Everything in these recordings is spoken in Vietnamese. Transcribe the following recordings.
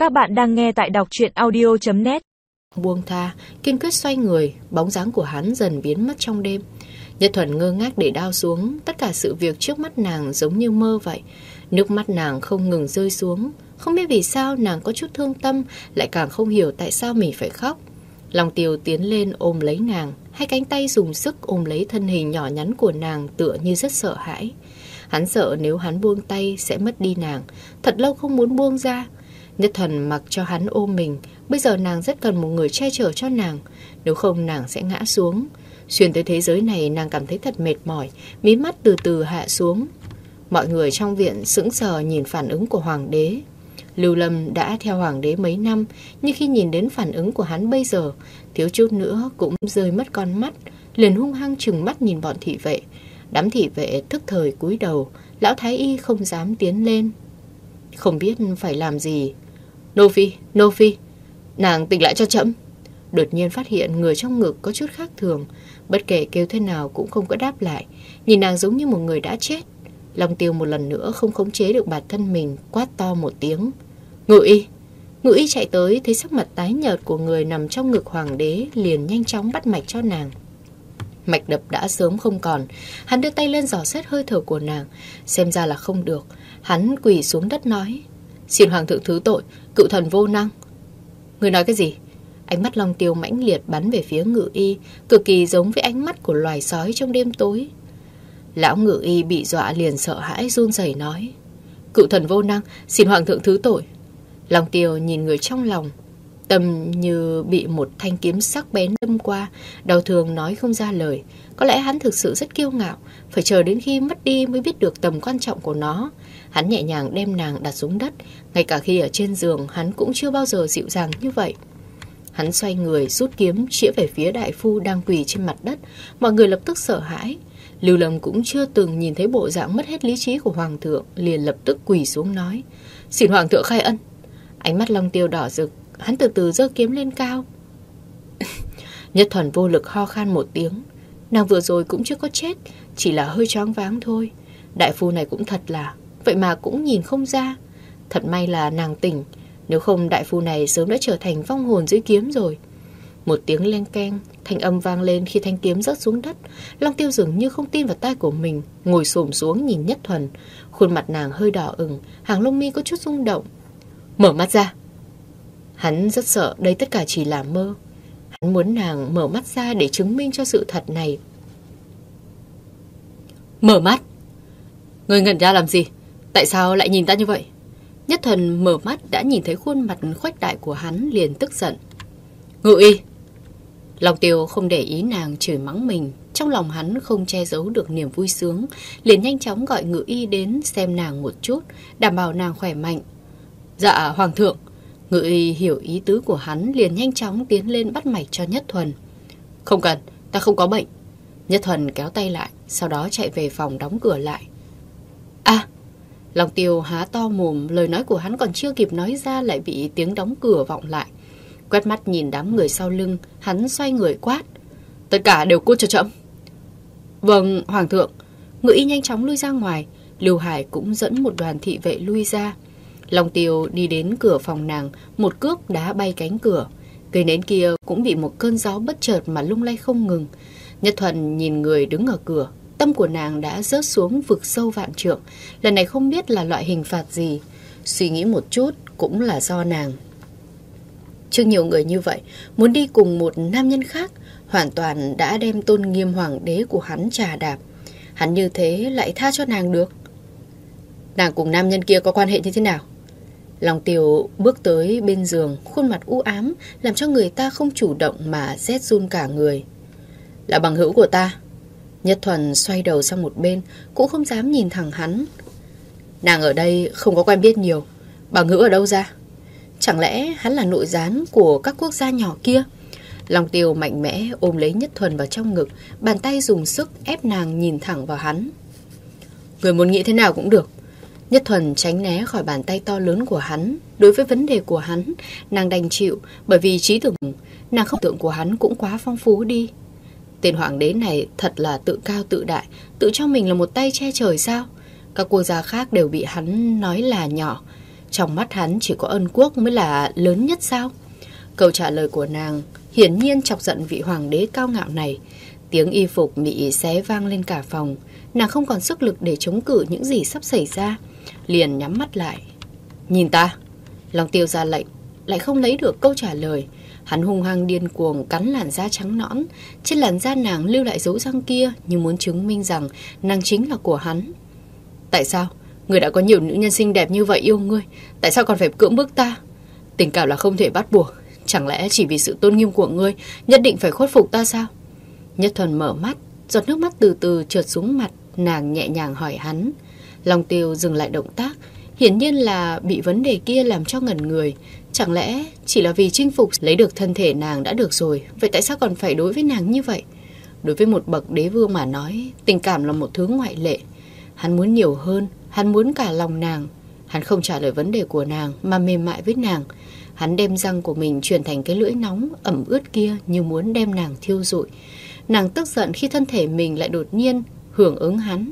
Các bạn đang nghe tại đọc truyện audio.net. Buông tha, kiên quyết xoay người, bóng dáng của hắn dần biến mất trong đêm. Nhất Thuần ngơ ngác để đao xuống, tất cả sự việc trước mắt nàng giống như mơ vậy. Nước mắt nàng không ngừng rơi xuống, không biết vì sao nàng có chút thương tâm, lại càng không hiểu tại sao mình phải khóc. Long Tiêu tiến lên ôm lấy nàng, hai cánh tay dùng sức ôm lấy thân hình nhỏ nhắn của nàng tựa như rất sợ hãi. Hắn sợ nếu hắn buông tay sẽ mất đi nàng, thật lâu không muốn buông ra. Nhất Thuần mặc cho hắn ôm mình, bây giờ nàng rất cần một người che chở cho nàng, nếu không nàng sẽ ngã xuống. Xuyên tới thế giới này nàng cảm thấy thật mệt mỏi, mí mắt từ từ hạ xuống. Mọi người trong viện sững sờ nhìn phản ứng của hoàng đế. Lưu Lâm đã theo hoàng đế mấy năm, nhưng khi nhìn đến phản ứng của hắn bây giờ, thiếu chút nữa cũng rơi mất con mắt, liền hung hăng trừng mắt nhìn bọn thị vệ. Đám thị vệ tức thời cúi đầu, lão thái y không dám tiến lên, không biết phải làm gì. Nô Phi, nàng tỉnh lại cho trẫm. Đột nhiên phát hiện người trong ngực có chút khác thường, bất kể kêu thế nào cũng không có đáp lại, nhìn nàng giống như một người đã chết. Long Tiêu một lần nữa không khống chế được bản thân mình, quát to một tiếng. Ngự y chạy tới, thấy sắc mặt tái nhợt của người nằm trong ngực hoàng đế, liền nhanh chóng bắt mạch cho nàng. Mạch đập đã sớm không còn. Hắn đưa tay lên dò xét hơi thở của nàng, xem ra là không được. Hắn quỳ xuống đất nói: Xin hoàng thượng thứ tội, cựu thần vô năng. Người nói cái gì? Ánh mắt Long Tiêu mãnh liệt bắn về phía Ngự y, cực kỳ giống với ánh mắt của loài sói trong đêm tối. Lão Ngự y bị dọa liền sợ hãi run rẩy nói: Cựu thần vô năng, xin hoàng thượng thứ tội. Long Tiêu nhìn người trong lòng, tâm như bị một thanh kiếm sắc bén đâm qua, đau thương nói không ra lời. Có lẽ hắn thực sự rất kiêu ngạo, phải chờ đến khi mất đi mới biết được tầm quan trọng của nó. Hắn nhẹ nhàng đem nàng đặt xuống đất, ngay cả khi ở trên giường hắn cũng chưa bao giờ dịu dàng như vậy. Hắn xoay người rút kiếm chĩa về phía đại phu đang quỳ trên mặt đất. Mọi người lập tức sợ hãi. Lưu Lâm cũng chưa từng nhìn thấy bộ dạng mất hết lý trí của hoàng thượng, liền lập tức quỳ xuống nói: Xin hoàng thượng khai ân. Ánh mắt Long Tiêu đỏ rực, hắn từ từ giơ kiếm lên cao. Nhất Thuần vô lực ho khan một tiếng. Nàng vừa rồi cũng chưa có chết, chỉ là hơi choáng váng thôi. Đại phu này cũng thật là, vậy mà cũng nhìn không ra. Thật may là nàng tỉnh, nếu không đại phu này sớm đã trở thành vong hồn dưới kiếm rồi. Một tiếng leng keng, thanh âm vang lên khi thanh kiếm rớt xuống đất. Long Tiêu dường như không tin vào tai của mình, ngồi xổm xuống nhìn Nhất Thuần. Khuôn mặt nàng hơi đỏ ửng, hàng lông mi có chút rung động. Mở mắt ra. Hắn rất sợ đây tất cả chỉ là mơ. Hắn muốn nàng mở mắt ra để chứng minh cho sự thật này. Mở mắt? Ngươi ngẩn ra làm gì? Tại sao lại nhìn ta như vậy? Nhất Thuần mở mắt đã nhìn thấy khuôn mặt khuếch đại của hắn, liền tức giận. Ngự y! Long Tiêu không để ý nàng chửi mắng mình, trong lòng hắn không che giấu được niềm vui sướng, liền nhanh chóng gọi Ngự y đến xem nàng một chút, đảm bảo nàng khỏe mạnh. Dạ hoàng thượng. Ngự y hiểu ý tứ của hắn, liền nhanh chóng tiến lên bắt mạch cho Nhất Thuần. Không cần, ta không có bệnh. Nhất Thuần kéo tay lại, sau đó chạy về phòng đóng cửa lại. Long Tiêu há to mồm, lời nói của hắn còn chưa kịp nói ra lại bị tiếng đóng cửa vọng lại. Quét mắt nhìn đám người sau lưng, hắn xoay người quát: Tất cả đều cút cho trẫm. Vâng hoàng thượng. Ngự y nhanh chóng lui ra ngoài. Lưu Hải cũng dẫn một đoàn thị vệ lui ra. Long Tiêu đi đến cửa phòng nàng, một cước đá bay cánh cửa. Cây nến kia cũng bị một cơn gió bất chợt mà lung lay không ngừng. Nhất Thuần nhìn người đứng ở cửa, tâm của nàng đã rớt xuống vực sâu vạn trượng. Lần này không biết là loại hình phạt gì. Suy nghĩ một chút cũng là do nàng. Trước nhiều người như vậy, muốn đi cùng một nam nhân khác, hoàn toàn đã đem tôn nghiêm hoàng đế của hắn chà đạp. Hắn như thế lại tha cho nàng được? Nàng cùng nam nhân kia có quan hệ như thế nào? Long Tiêu bước tới bên giường, khuôn mặt u ám, làm cho người ta không chủ động mà rét run cả người. Là bằng hữu của ta. Nhất Thuần xoay đầu sang một bên, cũng không dám nhìn thẳng hắn. Nàng ở đây không có quen biết nhiều, bằng hữu ở đâu ra? Chẳng lẽ hắn là nội gián của các quốc gia nhỏ kia? Long Tiêu mạnh mẽ ôm lấy Nhất Thuần vào trong ngực, bàn tay dùng sức ép nàng nhìn thẳng vào hắn. Người muốn nghĩ thế nào cũng được. Nhất Thuần tránh né khỏi bàn tay to lớn của hắn. Đối với vấn đề của hắn, nàng đành chịu, bởi vì trí tưởng nàng không tượng của hắn cũng quá phong phú đi. Tên hoàng đế này thật là tự cao tự đại, tự cho mình là một tay che trời sao? Các quốc gia khác đều bị hắn nói là nhỏ. Trong mắt hắn chỉ có Ân Quốc mới là lớn nhất sao? Câu trả lời của nàng hiển nhiên chọc giận vị hoàng đế cao ngạo này. Tiếng y phục bị xé vang lên cả phòng. Nàng không còn sức lực để chống cự những gì sắp xảy ra, liền nhắm mắt lại. Nhìn ta! Long Tiêu ra lệnh, lại không lấy được câu trả lời. Hắn hung hăng điên cuồng cắn làn da trắng nõn. Trên làn da nàng lưu lại dấu răng kia, như muốn chứng minh rằng nàng chính là của hắn. Tại sao? Người đã có nhiều nữ nhân xinh đẹp như vậy yêu ngươi, tại sao còn phải cưỡng bức ta? Tình cảm là không thể bắt buộc. Chẳng lẽ chỉ vì sự tôn nghiêm của ngươi nhất định phải khuất phục ta sao? Nhất Thuần mở mắt, giọt nước mắt từ từ trượt xuống mặt. Nàng nhẹ nhàng hỏi hắn. Long Tiêu dừng lại động tác, hiển nhiên là bị vấn đề kia làm cho ngẩn người. Chẳng lẽ chỉ là vì chinh phục lấy được thân thể nàng đã được rồi, vậy tại sao còn phải đối với nàng như vậy? Đối với một bậc đế vương mà nói, tình cảm là một thứ ngoại lệ. Hắn muốn nhiều hơn, hắn muốn cả lòng nàng. Hắn không trả lời vấn đề của nàng mà mềm mại với nàng. Hắn đem răng của mình chuyển thành cái lưỡi nóng ẩm ướt kia, như muốn đem nàng thiêu rụi. Nàng tức giận khi thân thể mình lại đột nhiên hưởng ứng hắn.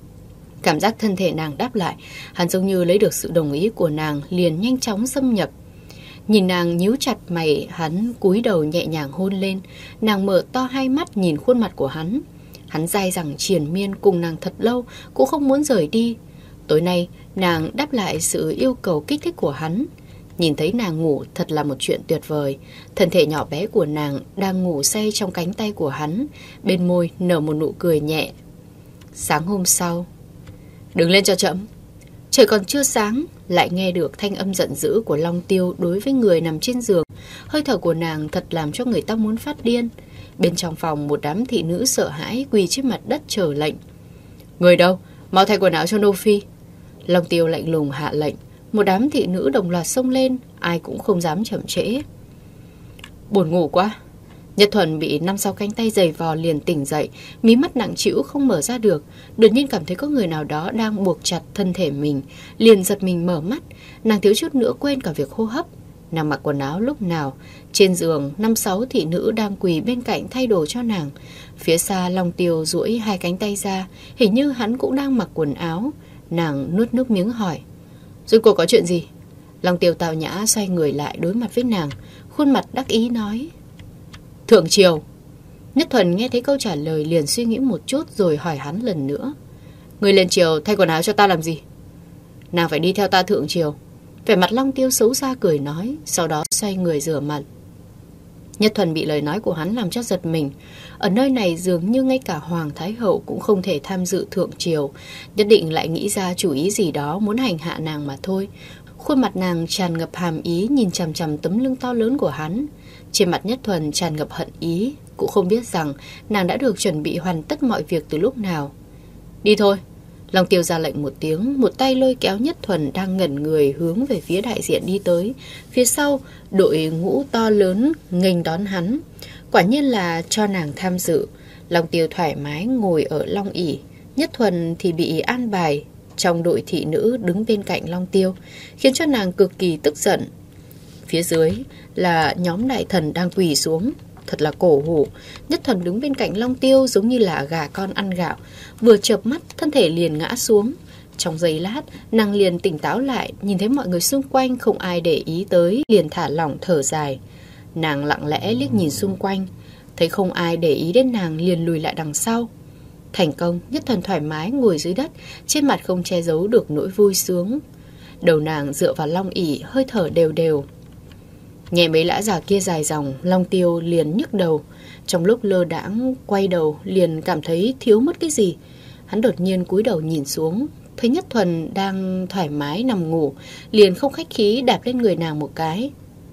Cảm giác thân thể nàng đáp lại, hắn giống như lấy được sự đồng ý của nàng, liền nhanh chóng xâm nhập. Nhìn nàng nhíu chặt mày, hắn cúi đầu nhẹ nhàng hôn lên. Nàng mở to hai mắt nhìn khuôn mặt của hắn. Hắn dai dẳng triền miên cùng nàng thật lâu, cũng không muốn rời đi. Tối nay nàng đáp lại sự yêu cầu kích thích của hắn. Nhìn thấy nàng ngủ thật là một chuyện tuyệt vời. Thân thể nhỏ bé của nàng đang ngủ say trong cánh tay của hắn, bên môi nở một nụ cười nhẹ. Sáng hôm sau, đứng lên cho chậm. Trời còn chưa sáng, lại nghe được thanh âm giận dữ của Long Tiêu đối với người nằm trên giường. Hơi thở của nàng thật làm cho người ta muốn phát điên. Bên trong phòng, một đám thị nữ sợ hãi quỳ trên mặt đất chờ lệnh. Người đâu? Mau thay quần áo cho Nô Phi. Long Tiêu lạnh lùng hạ lệnh. Một đám thị nữ đồng loạt xông lên, ai cũng không dám chậm trễ. Buồn ngủ quá. Nhất Thuần bị 5-6 cánh tay giày vò liền tỉnh dậy, mí mắt nặng trĩu không mở ra được. Đột nhiên cảm thấy có người nào đó đang buộc chặt thân thể mình, liền giật mình mở mắt. Nàng thiếu chút nữa quên cả việc hô hấp. Nàng mặc quần áo lúc nào. Trên giường 5-6 thị nữ đang quỳ bên cạnh thay đồ cho nàng. Phía xa Long Tiêu duỗi hai cánh tay ra, hình như hắn cũng đang mặc quần áo. Nàng nuốt nước miếng hỏi, rốt cuộc có chuyện gì? Long Tiêu tào nhã xoay người lại đối mặt với nàng, khuôn mặt đắc ý nói, thượng triều. Nhất Thuần nghe thấy câu trả lời liền suy nghĩ một chút rồi hỏi hắn lần nữa, người lên triều thay quần áo cho ta làm gì? Nàng phải đi theo ta thượng triều. Vẻ mặt Long Tiêu xấu xa cười nói, sau đó xoay người rửa mặt. Nhất Thuần bị lời nói của hắn làm cho giật mình. Ở nơi này dường như ngay cả Hoàng Thái Hậu cũng không thể tham dự thượng triều, nhất định lại nghĩ ra chủ ý gì đó muốn hành hạ nàng mà thôi. Khuôn mặt nàng tràn ngập hàm ý nhìn chằm chằm tấm lưng to lớn của hắn. Trên mặt Nhất Thuần tràn ngập hận ý, cũng không biết rằng nàng đã được chuẩn bị hoàn tất mọi việc từ lúc nào. Đi thôi. Long Tiêu ra lệnh một tiếng, một tay lôi kéo Nhất Thuần đang ngẩn người hướng về phía đại diện đi tới. Phía sau, đội ngũ to lớn nghênh đón hắn. Quả nhiên là cho nàng tham dự. Long Tiêu thoải mái ngồi ở long ỷ, Nhất Thuần thì bị an bài trong đội thị nữ đứng bên cạnh Long Tiêu, khiến cho nàng cực kỳ tức giận. Phía dưới là nhóm đại thần đang quỳ xuống. Thật là cổ hủ. Nhất Thuần đứng bên cạnh Long Tiêu giống như là gà con ăn gạo, vừa chợp mắt thân thể liền ngã xuống. Trong giây lát nàng liền tỉnh táo lại, nhìn thấy mọi người xung quanh không ai để ý tới, liền thả lỏng thở dài. Nàng lặng lẽ liếc nhìn xung quanh, thấy không ai để ý đến nàng liền lùi lại đằng sau. Thành công, Nhất Thuần thoải mái ngồi dưới đất, trên mặt không che giấu được nỗi vui sướng. Đầu nàng dựa vào long ỷ, hơi thở đều đều. Nghe mấy lã già kia dài dòng, Long Tiêu liền nhức đầu. Trong lúc lơ đãng quay đầu liền cảm thấy thiếu mất cái gì. Hắn đột nhiên cúi đầu nhìn xuống, thấy Nhất Thuần đang thoải mái nằm ngủ, liền không khách khí đạp lên người nàng một cái.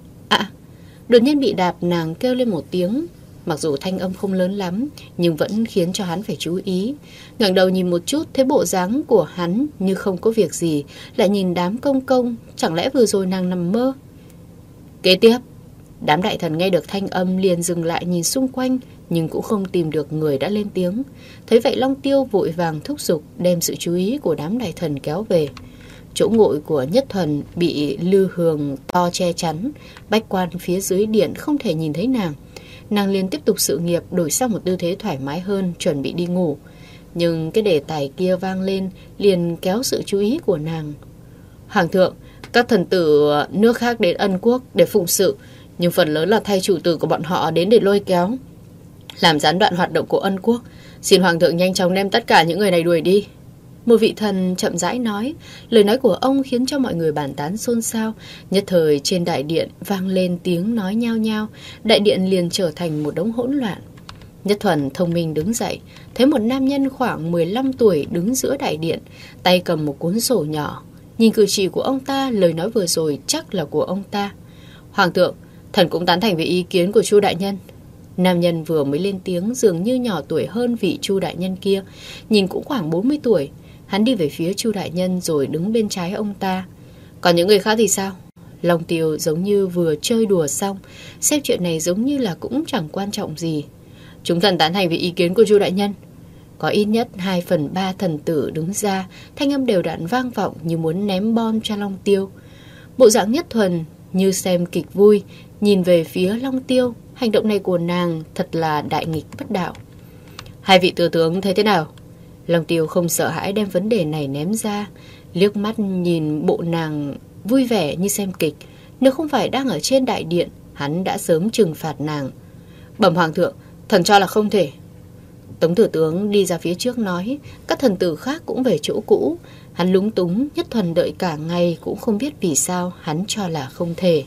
Đột nhiên bị đạp, nàng kêu lên một tiếng. Mặc dù thanh âm không lớn lắm, nhưng vẫn khiến cho hắn phải chú ý. Ngẩng đầu nhìn một chút, thấy bộ dáng của hắn như không có việc gì, lại nhìn đám công công, chẳng lẽ vừa rồi nàng nằm mơ? Kế tiếp, đám đại thần nghe được thanh âm liền dừng lại nhìn xung quanh, nhưng cũng không tìm được người đã lên tiếng. Thấy vậy Long Tiêu vội vàng thúc giục, đem sự chú ý của đám đại thần kéo về. Chỗ ngồi của Nhất Thuần bị lư hường to che chắn, bách quan phía dưới điện không thể nhìn thấy nàng. Nàng liền tiếp tục sự nghiệp, đổi sang một tư thế thoải mái hơn, chuẩn bị đi ngủ. Nhưng cái đề tài kia vang lên liền kéo sự chú ý của nàng. Hoàng thượng, Các thần tử nước khác đến Ân Quốc để phụng sự, nhưng phần lớn là thay chủ tử của bọn họ đến để lôi kéo, làm gián đoạn hoạt động của Ân Quốc. Xin Hoàng thượng nhanh chóng đem tất cả những người này đuổi đi. Một vị thần chậm rãi nói. Lời nói của ông khiến cho mọi người bàn tán xôn xao. Nhất thời trên đại điện vang lên tiếng nói nhao nhao. Đại điện liền trở thành một đống hỗn loạn. Nhất Thuần thông minh đứng dậy, thấy một nam nhân khoảng 15 tuổi đứng giữa đại điện, tay cầm một cuốn sổ nhỏ. Nhìn cử chỉ của ông ta, lời nói vừa rồi chắc là của ông ta. Hoàng thượng, thần cũng tán thành với ý kiến của Chu đại nhân. Nam nhân vừa mới lên tiếng, dường như nhỏ tuổi hơn vị Chu đại nhân kia, nhìn cũng khoảng 40 tuổi. Hắn đi về phía Chu đại nhân rồi đứng bên trái ông ta. Còn những người khác thì sao? Long Tiêu giống như vừa chơi đùa xong, xem chuyện này giống như là cũng chẳng quan trọng gì. Chúng thần tán thành với ý kiến của Chu đại nhân. Có ít nhất 2/3 thần tử đứng ra, thanh âm đều đặn vang vọng như muốn ném bom cho Long Tiêu. Bộ dạng Nhất Thuần như xem kịch vui, nhìn về phía Long Tiêu. Hành động này của nàng thật là đại nghịch bất đạo. Hai vị thừa tướng thấy thế nào? Long Tiêu không sợ hãi đem vấn đề này ném ra, liếc mắt nhìn bộ nàng vui vẻ như xem kịch. Nếu không phải đang ở trên đại điện, hắn đã sớm trừng phạt nàng. Bẩm Hoàng thượng, thần cho là không thể. Tống thừa tướng đi ra phía trước nói. Các thần tử khác cũng về chỗ cũ. Hắn lúng túng. Nhất Thuần đợi cả ngày cũng không biết vì sao hắn cho là không thể.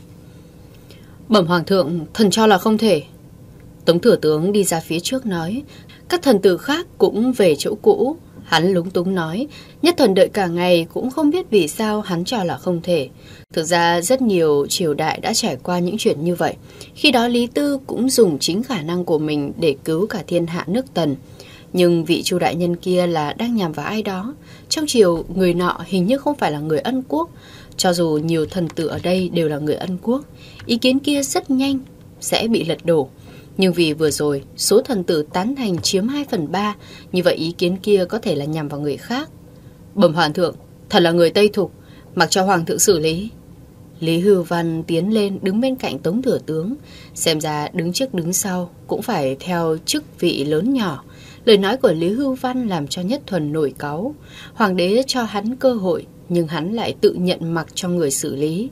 Bẩm Hoàng thượng, thần cho là không thể. Tống thừa tướng đi ra phía trước nói. Các thần tử khác cũng về chỗ cũ. Hắn lúng túng nói. Nhất Thuần đợi cả ngày cũng không biết vì sao hắn cho là không thể. Thực ra rất nhiều triều đại đã trải qua những chuyện như vậy. Khi đó Lý Tư cũng dùng chính khả năng của mình để cứu cả thiên hạ nước Tần. Nhưng vị Chu đại nhân kia là đang nhằm vào ai đó. Trong triều người nọ hình như không phải là người Ân Quốc. Cho dù nhiều thần tử ở đây đều là người Ân Quốc, ý kiến kia rất nhanh sẽ bị lật đổ. Nhưng vì vừa rồi số thần tử tán thành chiếm 2/3, như vậy ý kiến kia có thể là nhằm vào người khác. Bẩm Hoàng thượng, thật là người Tây Thục, mặc cho Hoàng thượng xử lý. Lý Hưu Văn tiến lên đứng bên cạnh Tống thừa tướng. Xem ra đứng trước đứng sau cũng phải theo chức vị lớn nhỏ. Lời nói của Lý Hưu Văn làm cho Nhất Thuần nổi cáu. Hoàng đế cho hắn cơ hội, nhưng hắn lại tự nhận mặc cho người xử lý.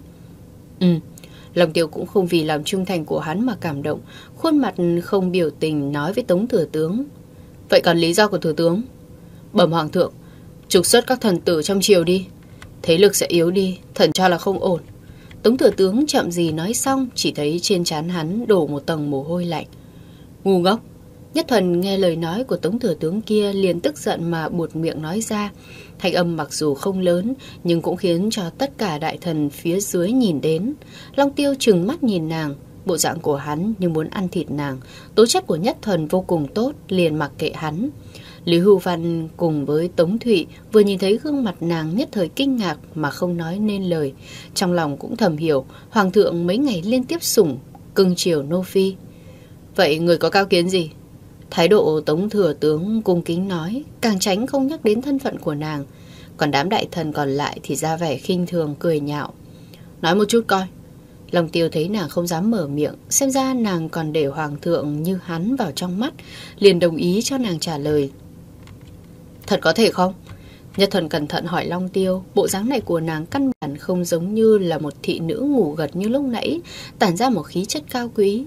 Long Tiêu cũng không vì làm trung thành của hắn mà cảm động. Khuôn mặt không biểu tình nói với Tống thừa tướng. Vậy còn lý do của thừa tướng? Bẩm Hoàng thượng, trục xuất các thần tử trong triều đi. Thế lực sẽ yếu đi, thần cho là không ổn. Tống thừa tướng chậm gì nói xong, chỉ thấy trên trán hắn đổ một tầng mồ hôi lạnh. Ngu ngốc. Nhất Thuần nghe lời nói của Tống thừa tướng kia liền tức giận mà buột miệng nói ra. Thanh âm mặc dù không lớn, nhưng cũng khiến cho tất cả đại thần phía dưới nhìn đến. Long Tiêu trừng mắt nhìn nàng, bộ dạng của hắn như muốn ăn thịt nàng. Tố chất của Nhất Thuần vô cùng tốt, liền mặc kệ hắn. Lý Hưu Văn cùng với Tống Thụy vừa nhìn thấy gương mặt nàng nhất thời kinh ngạc mà không nói nên lời. Trong lòng cũng thầm hiểu, Hoàng thượng mấy ngày liên tiếp sủng, cưng chiều nô phi. Vậy người có cao kiến gì? Thái độ Tống thừa tướng cung kính nói, càng tránh không nhắc đến thân phận của nàng. Còn đám đại thần còn lại thì ra vẻ khinh thường cười nhạo. Nói một chút coi. Long Tiêu thấy nàng không dám mở miệng, xem ra nàng còn để Hoàng thượng như hắn vào trong mắt, liền đồng ý cho nàng trả lời. Thật có thể không? Nhất Thuần cẩn thận hỏi Long Tiêu. Bộ dáng này của nàng căn bản không giống như là một thị nữ ngủ gật như lúc nãy, tản ra một khí chất cao quý.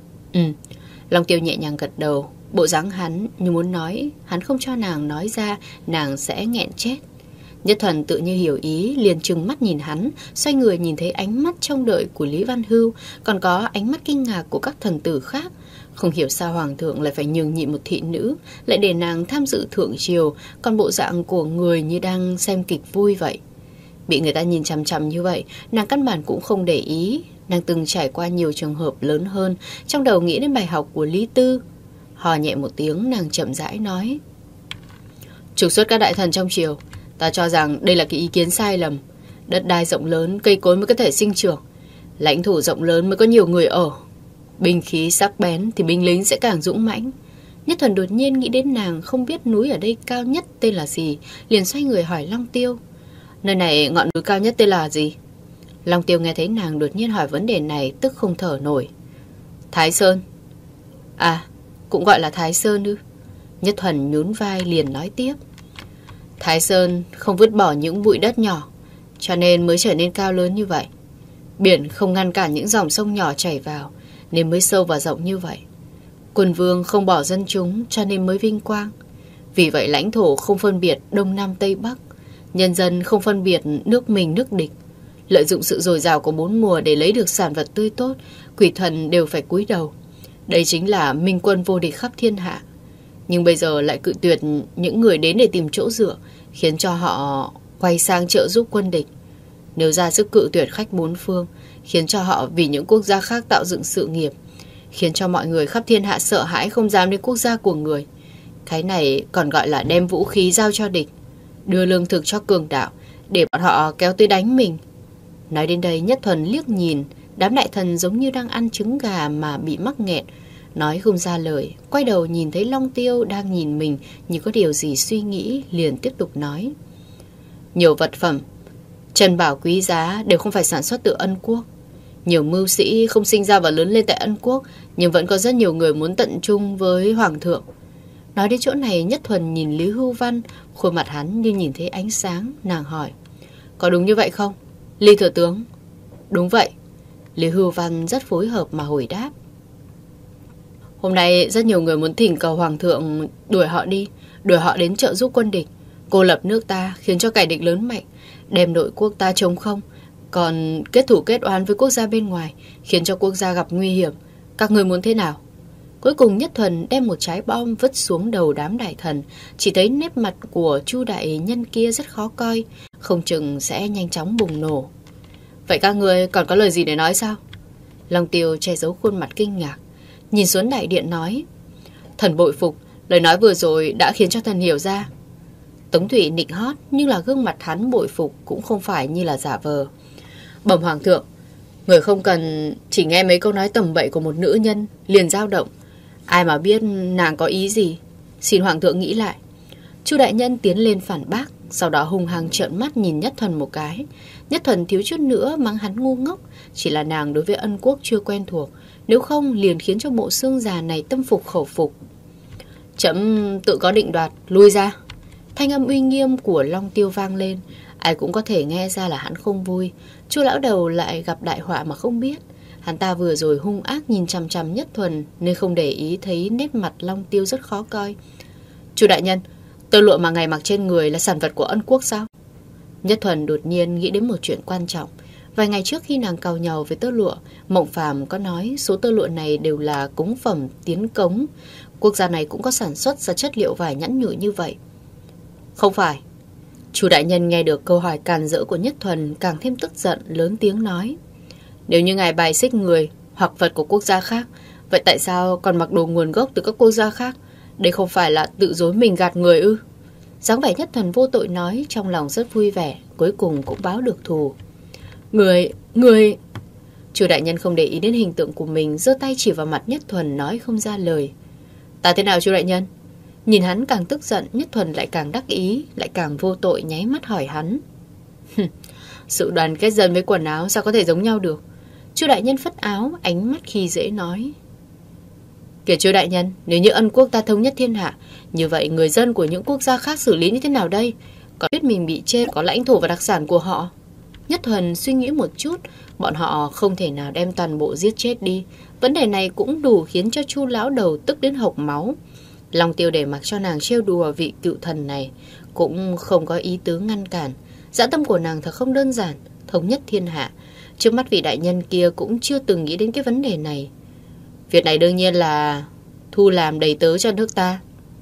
Long Tiêu nhẹ nhàng gật đầu. Bộ dáng hắn như muốn nói, hắn không cho nàng nói ra, nàng sẽ nghẹn chết. Nhất Thuần tự như hiểu ý, liền trừng mắt nhìn hắn, xoay người nhìn thấy ánh mắt trông đợi của Lý Văn Hưu, còn có ánh mắt kinh ngạc của các thần tử khác. Không hiểu sao Hoàng thượng lại phải nhường nhịn một thị nữ, lại để nàng tham dự thượng triều, còn bộ dạng của người như đang xem kịch vui vậy. Bị người ta nhìn chằm chằm như vậy, nàng căn bản cũng không để ý. Nàng từng trải qua nhiều trường hợp lớn hơn, trong đầu nghĩ đến bài học của Lý Tư. Hò nhẹ một tiếng, nàng chậm rãi nói. Trục xuất các đại thần trong triều, ta cho rằng đây là cái ý kiến sai lầm. Đất đai rộng lớn, cây cối mới có thể sinh trưởng. Lãnh thổ rộng lớn mới có nhiều người ở. Binh khí sắc bén thì binh lính sẽ càng dũng mãnh. Nhất Thuần đột nhiên nghĩ đến nàng không biết núi ở đây cao nhất tên là gì, liền xoay người hỏi Long Tiêu. Nơi này ngọn núi cao nhất tên là gì? Long Tiêu nghe thấy nàng đột nhiên hỏi vấn đề này, tức không thở nổi. Thái Sơn. À, cũng gọi là Thái Sơn ư? Nhất Thuần nhún vai liền nói tiếp. Thái Sơn không vứt bỏ những bụi đất nhỏ, cho nên mới trở nên cao lớn như vậy. Biển không ngăn cản những dòng sông nhỏ chảy vào, nên mới sâu và rộng như vậy. Quân vương không bỏ dân chúng, cho nên mới vinh quang. Vì vậy lãnh thổ không phân biệt Đông Nam Tây Bắc, nhân dân không phân biệt nước mình nước địch. Lợi dụng sự dồi dào của bốn mùa để lấy được sản vật tươi tốt, quỷ thần đều phải cúi đầu. Đây chính là minh quân vô địch khắp thiên hạ. Nhưng bây giờ lại cự tuyệt những người đến để tìm chỗ dựa, khiến cho họ quay sang trợ giúp quân địch. Nếu ra sức cự tuyệt khách bốn phương, khiến cho họ vì những quốc gia khác tạo dựng sự nghiệp, khiến cho mọi người khắp thiên hạ sợ hãi không dám đến quốc gia của người. Cái này còn gọi là đem vũ khí giao cho địch, đưa lương thực cho cường đạo, để bọn họ kéo tới đánh mình. Nói đến đây, Nhất Thuần liếc nhìn đám đại thần giống như đang ăn trứng gà mà bị mắc nghẹn, nói không ra lời. Quay đầu nhìn thấy Long Tiêu đang nhìn mình như có điều gì suy nghĩ, liền tiếp tục nói. Nhiều vật phẩm, trân bảo quý giá đều không phải sản xuất từ Ân Quốc. Nhiều mưu sĩ không sinh ra và lớn lên tại Ân Quốc, nhưng vẫn có rất nhiều người muốn tận chung với Hoàng thượng. Nói đến chỗ này, Nhất Thuần nhìn Lý Hưu Văn, khuôn mặt hắn như nhìn thấy ánh sáng. Nàng hỏi, có đúng như vậy không, Lý thừa tướng? Đúng vậy. Lý Hưu Văn rất phối hợp mà hồi đáp. Hôm nay rất nhiều người muốn thỉnh cầu Hoàng thượng đuổi họ đi, đuổi họ đến trợ giúp quân địch, cô lập nước ta, khiến cho kẻ địch lớn mạnh, đem nội quốc ta trống không, còn kết thủ kết oán với quốc gia bên ngoài, khiến cho quốc gia gặp nguy hiểm. Các người muốn thế nào? Cuối cùng Nhất Thuần đem một trái bom vứt xuống đầu đám đại thần. Chỉ thấy nét mặt của Chu đại nhân kia rất khó coi, không chừng sẽ nhanh chóng bùng nổ. Vậy các người còn có lời gì để nói sao? Long Tiêu che giấu khuôn mặt kinh ngạc, nhìn xuống đại điện nói, thần bội phục, lời nói vừa rồi đã khiến cho thần hiểu ra. Tống Thủy nịnh hót, nhưng là gương mặt hắn bội phục cũng không phải như là giả vờ. Bẩm Hoàng thượng, người không cần chỉ nghe mấy câu nói tầm bậy của một nữ nhân liền dao động. Ai mà biết nàng có ý gì, xin Hoàng thượng nghĩ lại. Chu đại nhân tiến lên phản bác, sau đó hung hăng trợn mắt nhìn Nhất Thuần một cái. Nhất Thuần thiếu chút nữa mắng hắn ngu ngốc, chỉ là nàng đối với Ân Quốc chưa quen thuộc, nếu không liền khiến cho bộ xương già này tâm phục khẩu phục. Chấm tự có định đoạt, lui ra. Thanh âm uy nghiêm của Long Tiêu vang lên, ai cũng có thể nghe ra là hắn không vui. Chu lão đầu lại gặp đại họa mà không biết. Hắn ta vừa rồi hung ác nhìn chằm chằm Nhất Thuần, nên không để ý thấy nét mặt Long Tiêu rất khó coi. Chu đại nhân, tơ lụa mà ngài mặc trên người là sản vật của Ân Quốc sao? Nhất Thuần đột nhiên nghĩ đến một chuyện quan trọng. Vài ngày trước khi nàng càu nhàu với tơ lụa, Mộng Phàm có nói số tơ lụa này đều là cống phẩm tiến cống. Quốc gia này cũng có sản xuất ra chất liệu vải nhẵn nhụi như vậy. Không phải. Chu đại nhân nghe được câu hỏi càn rỡ của Nhất Thuần càng thêm tức giận, lớn tiếng nói. Nếu như ngài bài xích người hoặc vật của quốc gia khác, vậy tại sao còn mặc đồ nguồn gốc từ các quốc gia khác? Đây không phải là tự dối mình gạt người ư? Dáng vẻ Nhất Thuần vô tội nói, trong lòng rất vui vẻ, cuối cùng cũng báo được thù. Người... Chu đại nhân không để ý đến hình tượng của mình, giơ tay chỉ vào mặt Nhất Thuần nói không ra lời. Ta thế nào Chu đại nhân? Nhìn hắn càng tức giận, Nhất Thuần lại càng đắc ý, lại càng vô tội nháy mắt hỏi hắn. Sự đoàn kết dân với quần áo sao có thể giống nhau được? Chu đại nhân phất áo, ánh mắt khi dễ nói. Kìa Chu đại nhân, nếu như Ân Quốc ta thống nhất thiên hạ, như vậy người dân của những quốc gia khác xử lý như thế nào đây? Có biết mình bị chê có lãnh thổ và đặc sản của họ? Nhất Thuần suy nghĩ một chút, bọn họ không thể nào đem toàn bộ giết chết đi. Vấn đề này cũng đủ khiến cho Chu lão đầu tức đến hộc máu. Long Tiêu để mặc cho nàng trêu đùa vị cựu thần này, cũng không có ý tứ ngăn cản. Dã tâm của nàng thật không đơn giản, thống nhất thiên hạ. Trước mắt vị đại nhân kia cũng chưa từng nghĩ đến cái vấn đề này. Việc này đương nhiên là thu làm đầy tớ cho nước ta.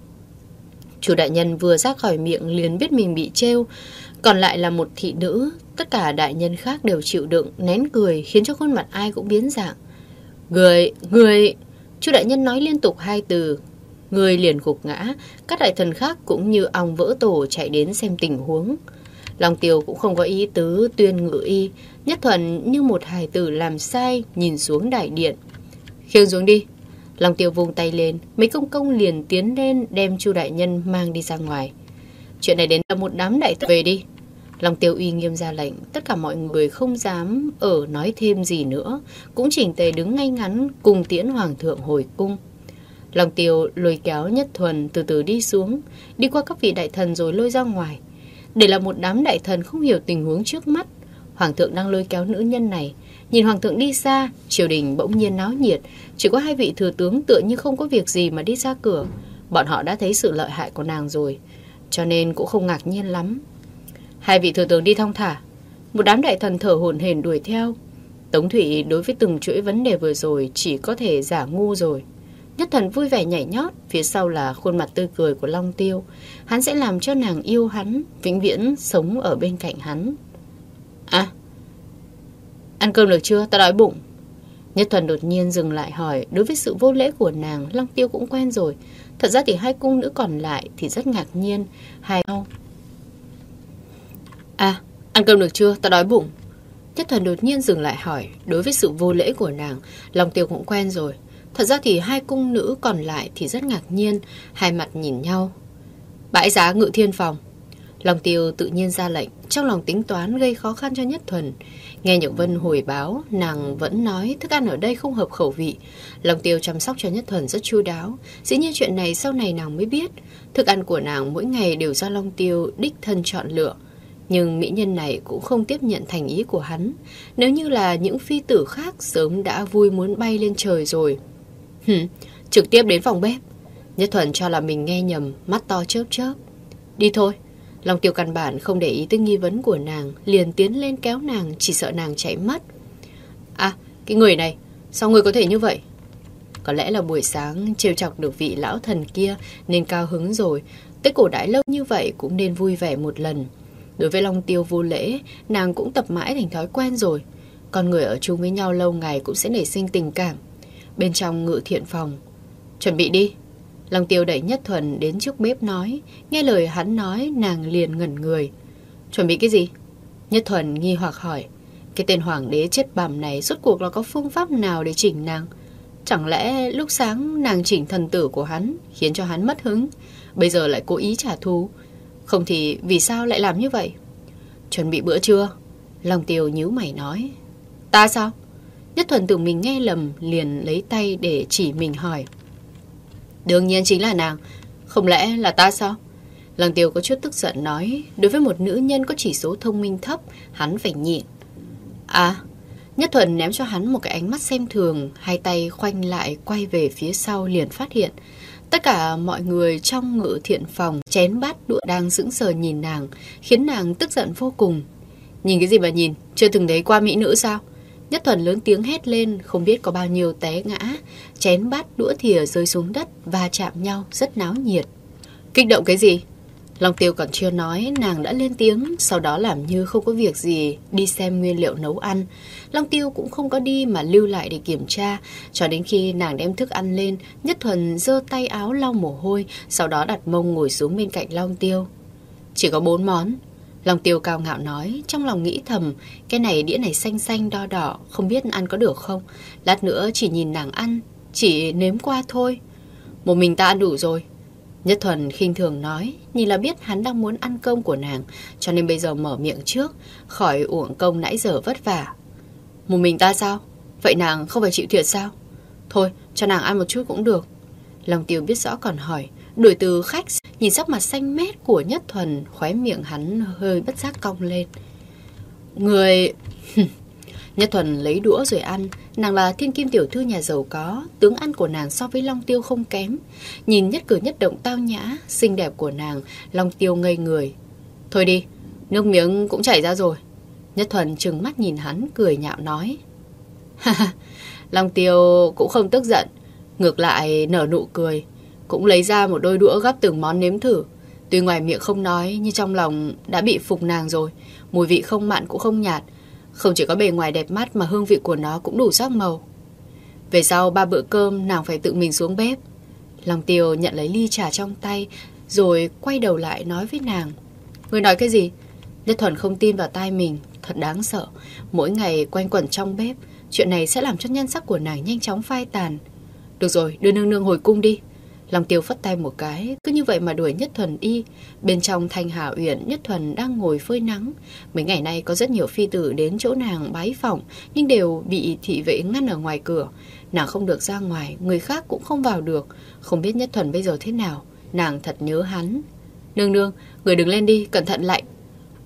Chủ đại nhân vừa ra khỏi miệng liền biết mình bị trêu, còn lại là một thị nữ. Tất cả đại nhân khác đều chịu đựng, nén cười, khiến cho khuôn mặt ai cũng biến dạng. Người... Chu đại nhân nói liên tục hai từ, người liền gục ngã. Các đại thần khác cũng như ong vỡ tổ chạy đến xem tình huống. Long Tiêu cũng không có ý tứ tuyên ngự y. Nhất Thuần như một hài tử làm sai, nhìn xuống đại điện. Khiêng xuống đi. Long Tiêu vung tay lên, mấy công công liền tiến lên đem Chu đại nhân mang đi ra ngoài. Chuyện này đến là một đám đại thần về đi. Long Tiêu uy nghiêm ra lệnh, tất cả mọi người không dám ở nói thêm gì nữa, cũng chỉnh tề đứng ngay ngắn cùng tiễn hoàng thượng hồi cung. Long Tiêu lôi kéo Nhất Thuần từ từ đi xuống, đi qua các vị đại thần rồi lôi ra ngoài. Để là một đám đại thần không hiểu tình huống trước mắt. Hoàng thượng đang lôi kéo nữ nhân này. Nhìn hoàng thượng đi xa, triều đình bỗng nhiên náo nhiệt. Chỉ có 2 vị thừa tướng tựa như không có việc gì mà đi ra cửa. Bọn họ đã thấy sự lợi hại của nàng rồi, cho nên cũng không ngạc nhiên lắm. 2 vị thừa tướng đi thong thả. Một đám đại thần thở hổn hển đuổi theo. Tống Thụy đối với từng chuỗi vấn đề vừa rồi chỉ có thể giả ngu rồi. Nhất Thần vui vẻ nhảy nhót, phía sau là khuôn mặt tươi cười của Long Tiêu. Hắn sẽ làm cho nàng yêu hắn, vĩnh viễn sống ở bên cạnh hắn. À, ăn cơm được chưa? Ta đói bụng. Nhất Thần đột nhiên dừng lại hỏi. Đối với sự vô lễ của nàng, Long Tiêu cũng quen rồi. Thật ra thì 2 cung nữ còn lại thì rất ngạc nhiên. À, ăn cơm được chưa? Ta đói bụng. Nhất Thần đột nhiên dừng lại hỏi. Đối với sự vô lễ của nàng, Long Tiêu cũng quen rồi. Thật ra thì 2 cung nữ còn lại thì rất ngạc nhiên. Hai mặt nhìn nhau. Bãi giá Ngự Thiên phòng. Long Tiêu tự nhiên ra lệnh, trong lòng tính toán gây khó khăn cho Nhất Thuần. Nghe Nhược Vân hồi báo, nàng vẫn nói thức ăn ở đây không hợp khẩu vị. Long Tiêu chăm sóc cho Nhất Thuần rất chu đáo. Dĩ nhiên chuyện này sau này nàng mới biết. Thức ăn của nàng mỗi ngày đều do Long Tiêu đích thân chọn lựa. Nhưng mỹ nhân này cũng không tiếp nhận thành ý của hắn. Nếu như là những phi tử khác sớm đã vui muốn bay lên trời rồi. Trực tiếp đến phòng bếp. Nhất Thuần cho là mình nghe nhầm, mắt to chớp chớp. Đi thôi. Long Tiêu căn bản không để ý tới nghi vấn của nàng, liền tiến lên kéo nàng, chỉ sợ nàng chạy mất. À, cái người này, sao người có thể như vậy? Có lẽ là buổi sáng trêu chọc được vị lão thần kia nên cao hứng rồi. Tới cổ đại lâu như vậy cũng nên vui vẻ một lần. Đối với Long Tiêu vô lễ, nàng cũng tập mãi thành thói quen rồi. Con người ở chung với nhau lâu ngày cũng sẽ nảy sinh tình cảm. Bên trong Ngự Thiện phòng, chuẩn bị đi. Long Tiêu đẩy Nhất Thuần đến trước bếp nói. Nghe lời hắn nói, nàng liền ngẩn người. Chuẩn bị cái gì? Nhất Thuần nghi hoặc hỏi. Cái tên hoàng đế chết bằm này rốt cuộc là có phương pháp nào để chỉnh nàng? Chẳng lẽ lúc sáng nàng chỉnh thần tử của hắn, khiến cho hắn mất hứng, bây giờ lại cố ý trả thù? Không thì vì sao lại làm như vậy? Chuẩn bị bữa trưa. Long Tiêu nhíu mày nói. Ta sao? Nhất Thuần tưởng mình nghe lầm, liền lấy tay để chỉ mình hỏi. Đương nhiên chính là nàng. Không lẽ là ta sao? Long Tiêu có chút tức giận nói. Đối với một nữ nhân có chỉ số thông minh thấp, hắn phải nhịn. À, Nhất Thuần ném cho hắn một cái ánh mắt xem thường. 2 tay khoanh lại quay về phía sau liền phát hiện tất cả mọi người trong Ngự Thiện phòng, chén bát đũa đang sững sờ nhìn nàng, khiến nàng tức giận vô cùng. Nhìn cái gì mà nhìn? Chưa từng thấy qua mỹ nữ sao? Nhất Thuần lớn tiếng hét lên, không biết có bao nhiêu té ngã, chén bát đũa thìa rơi xuống đất và chạm nhau, rất náo nhiệt. Kích động cái gì? Long Tiêu còn chưa nói, nàng đã lên tiếng, sau đó làm như không có việc gì, đi xem nguyên liệu nấu ăn. Long Tiêu cũng không có đi mà lưu lại để kiểm tra, cho đến khi nàng đem thức ăn lên, Nhất Thuần giơ tay áo lau mồ hôi, sau đó đặt mông ngồi xuống bên cạnh Long Tiêu. Chỉ có 4 món. Long Tiêu cao ngạo nói, trong lòng nghĩ thầm, cái này đĩa này xanh xanh đo đỏ, không biết ăn có được không. Lát nữa chỉ nhìn nàng ăn, chỉ nếm qua thôi. Một mình ta ăn đủ rồi. Nhất Thuần khinh thường nói, nhìn là biết hắn đang muốn ăn cơm của nàng, cho nên bây giờ mở miệng trước, khỏi uổng công nãy giờ vất vả. Một mình ta sao? Vậy nàng không phải chịu thiệt sao? Thôi, cho nàng ăn một chút cũng được. Long Tiêu biết rõ còn hỏi, đổi từ khách, nhìn sắc mặt xanh mét của Nhất Thuần, khóe miệng hắn hơi bất giác cong lên. Người... Nhất Thuần lấy đũa rồi ăn. Nàng là thiên kim tiểu thư nhà giàu có, tướng ăn của nàng so với Long Tiêu không kém. Nhìn nhất cử nhất động tao nhã, xinh đẹp của nàng, Long Tiêu ngây người. Thôi đi, nước miếng cũng chảy ra rồi. Nhất Thuần trừng mắt nhìn hắn, cười nhạo nói. Long Tiêu cũng không tức giận, ngược lại nở nụ cười, cũng lấy ra một đôi đũa gắp từng món nếm thử. Tuy ngoài miệng không nói, nhưng trong lòng đã bị phục nàng rồi. Mùi vị không mặn cũng không nhạt, không chỉ có bề ngoài đẹp mắt mà hương vị của nó cũng đủ sắc màu. Về sau 3 bữa cơm nàng phải tự mình xuống bếp. Long Tiêu nhận lấy ly trà trong tay, rồi quay đầu lại nói với nàng. Người nói cái gì? Nhất Thuần không tin vào tai mình, thật đáng sợ. Mỗi ngày quanh quẩn trong bếp, chuyện này sẽ làm cho nhan sắc của nàng nhanh chóng phai tàn. Được rồi, đưa nương nương hồi cung đi. Long Tiêu phất tay một cái, cứ như vậy mà đuổi Nhất Thuần đi. Bên trong Thanh Hà Uyển, Nhất Thuần đang ngồi phơi nắng. Mấy ngày nay có rất nhiều phi tử đến chỗ nàng bái phỏng, nhưng đều bị thị vệ ngăn ở ngoài cửa. Nàng không được ra ngoài, người khác cũng không vào được. Không biết Nhất Thuần bây giờ thế nào, nàng thật nhớ hắn. Nương nương, người đừng lên đi, cẩn thận lạnh.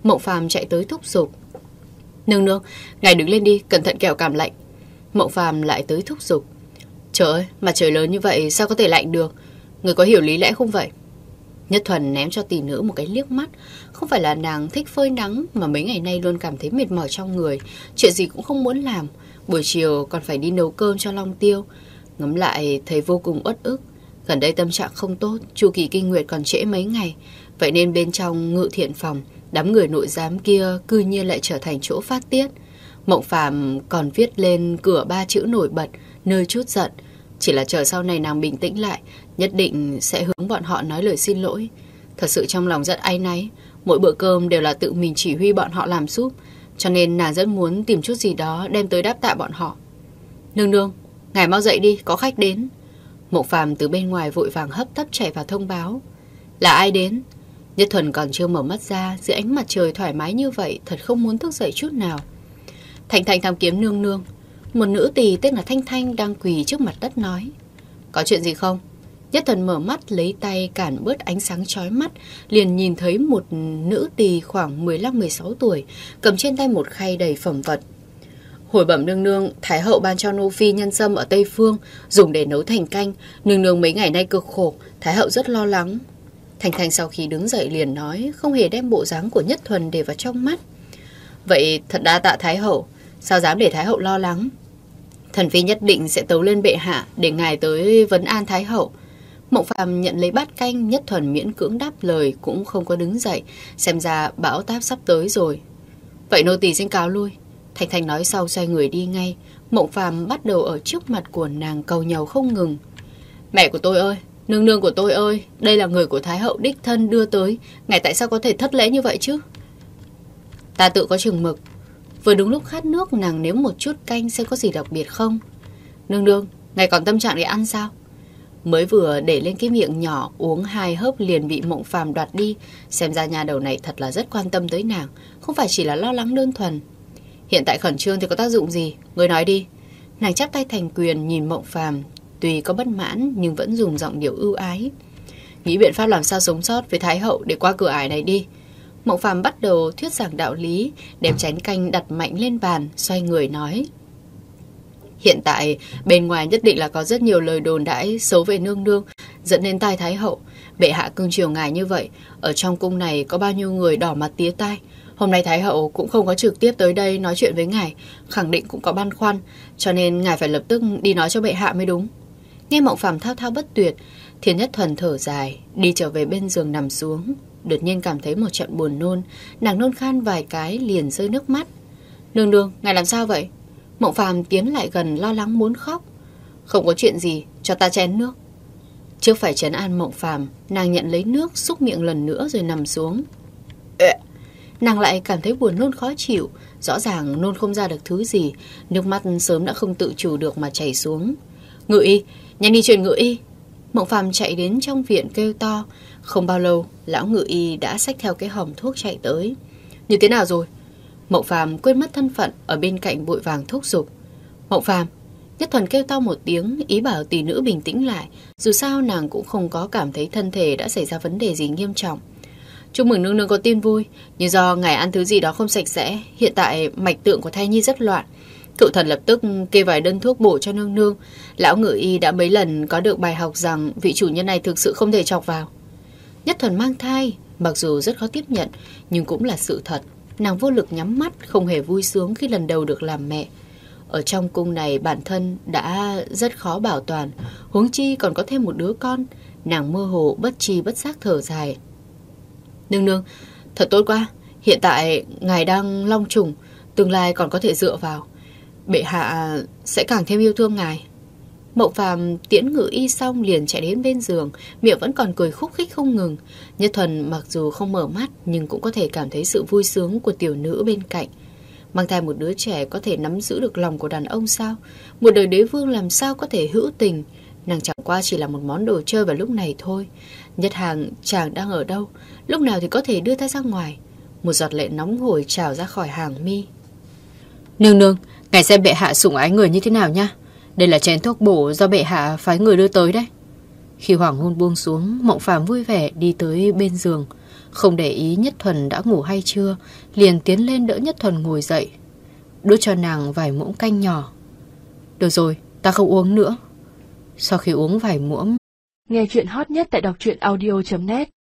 Mộng Phàm chạy tới thúc giục. Nương nương, ngài đứng lên đi, cẩn thận kẻo cảm lạnh. Mộng Phàm lại tới thúc giục. Trời ơi, mặt trời lớn như vậy sao có thể lạnh được? Người có hiểu lý lẽ không vậy? Nhất Thuần ném cho tỷ nữ một cái liếc mắt. Không phải là nàng thích phơi nắng, mà mấy ngày nay luôn cảm thấy mệt mỏi trong người, chuyện gì cũng không muốn làm. Buổi chiều còn phải đi nấu cơm cho Long Tiêu. Ngẫm lại thấy vô cùng uất ức. Gần đây tâm trạng không tốt, chu kỳ kinh nguyệt còn trễ mấy ngày. Vậy nên bên trong Ngự Thiện phòng, đám người nội giám kia cư nhiên lại trở thành chỗ phát tiết. Mộng Phàm còn viết lên cửa 3 chữ nổi bật, nơi chút giận. Chỉ là chờ sau này nàng bình tĩnh lại, nhất định sẽ hướng bọn họ nói lời xin lỗi. Thật sự trong lòng rất áy náy. Mỗi bữa cơm đều là tự mình chỉ huy bọn họ làm giúp, cho nên nàng rất muốn tìm chút gì đó đem tới đáp tạ bọn họ. Nương nương, ngài mau dậy đi, có khách đến. Mộng Phàm từ bên ngoài vội vàng hấp tấp chạy vào thông báo. Là ai đến? Nhất Thuần còn chưa mở mắt ra, dưới ánh mặt trời thoải mái như vậy, thật không muốn thức dậy chút nào. Thành Thành tham kiếm nương nương. Một nữ tỳ tên là Thanh Thanh đang quỳ trước mặt đất nói. Có chuyện gì không? Nhất Thuần mở mắt lấy tay cản bớt ánh sáng chói mắt, liền nhìn thấy một nữ tỳ khoảng 15-16 tuổi, cầm trên tay một khay đầy phẩm vật. Hồi bẩm nương nương, Thái hậu ban cho nô phi nhân sâm ở Tây Phương, dùng để nấu thành canh. Nương nương mấy ngày nay cực khổ, Thái hậu rất lo lắng. Thanh Thanh sau khi đứng dậy liền nói, không hề đem bộ dáng của Nhất Thuần để vào trong mắt. Vậy thật đa tạ Thái hậu, sao dám để Thái hậu lo lắng? Thần phi nhất định sẽ tấu lên bệ hạ để ngài tới vấn an Thái hậu. Mộng Phàm nhận lấy bát canh, Nhất Thuần miễn cưỡng đáp lời, cũng không có đứng dậy, xem ra bão táp sắp tới rồi. Vậy nô tỳ xin cáo lui. Thanh Thanh nói sau xoay người đi ngay. Mộng Phàm bắt đầu ở trước mặt của nàng cầu nhàu không ngừng. Mẹ của tôi ơi, nương nương của tôi ơi, đây là người của Thái hậu đích thân đưa tới, ngài tại sao có thể thất lễ như vậy chứ? Ta tự có chừng mực. Vừa đúng lúc khát nước, nàng nếm một chút canh xem có gì đặc biệt không. Nương nương, ngài còn tâm trạng để ăn sao? Mới vừa để lên cái miệng nhỏ, uống 2 hớp liền bị Mộng Phàm đoạt đi. Xem ra nhà đầu này thật là rất quan tâm tới nàng, không phải chỉ là lo lắng đơn thuần. Hiện tại khẩn trương thì có tác dụng gì? Ngươi nói đi. Nàng chắp tay thành quyền nhìn Mộng Phàm, tuy có bất mãn nhưng vẫn dùng giọng điệu ưu ái. Nghĩ biện pháp làm sao sống sót với Thái hậu để qua cửa ải này đi. Mộng Phàm bắt đầu thuyết giảng đạo lý, đem chén canh đặt mạnh lên bàn, xoay người nói. Hiện tại bên ngoài nhất định là có rất nhiều lời đồn đãi xấu về nương nương, dẫn đến tai Thái hậu. Bệ hạ cưng chiều ngài như vậy, ở trong cung này có bao nhiêu người đỏ mặt tía tai. Hôm nay Thái hậu cũng không có trực tiếp tới đây nói chuyện với ngài, khẳng định cũng có băn khoăn, cho nên ngài phải lập tức đi nói cho bệ hạ mới đúng. Nghe Mộng Phàm thao thao bất tuyệt, Thiên Nhất Thuần thở dài, đi trở về bên giường nằm xuống. Đột nhiên cảm thấy một trận buồn nôn, nàng nôn khan vài cái liền rơi nước mắt. Nương nương, ngài làm sao vậy? Mộng Phàm tiến lại gần lo lắng muốn khóc. Không có chuyện gì, cho ta chén nước. Trước phải trấn an Mộng Phàm, nàng nhận lấy nước xúc miệng lần nữa rồi nằm xuống. Nàng lại cảm thấy buồn nôn khó chịu, rõ ràng nôn không ra được thứ gì, nước mắt sớm đã không tự chủ được mà chảy xuống. Ngự y, nhanh đi truyền ngự y. Mộng Phàm chạy đến trong viện kêu to. Không bao lâu, lão ngự y đã xách theo cái hòm thuốc chạy tới. Như thế nào rồi? Mộng Phàm quên mất thân phận, ở bên cạnh vội vàng thúc giục. Mộng Phàm. Nhất Thuần kêu to một tiếng, ý bảo tỷ nữ bình tĩnh lại. Dù sao nàng cũng không có cảm thấy thân thể đã xảy ra vấn đề gì nghiêm trọng. Chúc mừng nương nương có tin vui, nhưng do ngài ăn thứ gì đó không sạch sẽ, hiện tại mạch tượng của thai nhi rất loạn. Cựu thần lập tức kê vài đơn thuốc bổ cho nương nương. Lão ngự y đã mấy lần có được bài học rằng vị chủ nhân này thực sự không thể chọc vào. Nhất Thuần mang thai, mặc dù rất khó tiếp nhận, nhưng cũng là sự thật. Nàng vô lực nhắm mắt, không hề vui sướng khi lần đầu được làm mẹ. Ở trong cung này bản thân đã rất khó bảo toàn, huống chi còn có thêm một đứa con. Nàng mơ hồ bất tri bất giác thở dài. Nương nương, thật tốt quá. Hiện tại ngài đang long trùng, tương lai còn có thể dựa vào. Bệ hạ sẽ càng thêm yêu thương ngài. Mộng Phàm tiễn ngự y xong liền chạy đến bên giường, miệng vẫn còn cười khúc khích không ngừng. Nhất Thuần mặc dù không mở mắt nhưng cũng có thể cảm thấy sự vui sướng của tiểu nữ bên cạnh. Mang thai một đứa trẻ có thể nắm giữ được lòng của đàn ông sao? Một đời đế vương làm sao có thể hữu tình? Nàng chẳng qua chỉ là một món đồ chơi vào lúc này thôi. Nhất Hàng chàng đang ở đâu? Lúc nào thì có thể đưa ta ra ngoài? Một giọt lệ nóng hổi trào ra khỏi hàng mi. Nương nương, ngài xem bệ hạ sủng ái người như thế nào nha. Đây là chén thuốc bổ do bệ hạ phái người đưa tới đấy. Khi hoàng hôn buông xuống, Mộng Phàm vui vẻ đi tới bên giường. Không để ý Nhất Thuần đã ngủ hay chưa, liền tiến lên đỡ Nhất Thuần ngồi dậy, đút cho nàng vài muỗng canh nhỏ. Được rồi, ta không uống nữa. Sau khi uống vài muỗng, Nghe chuyện hot nhất tại đọc truyện audio.net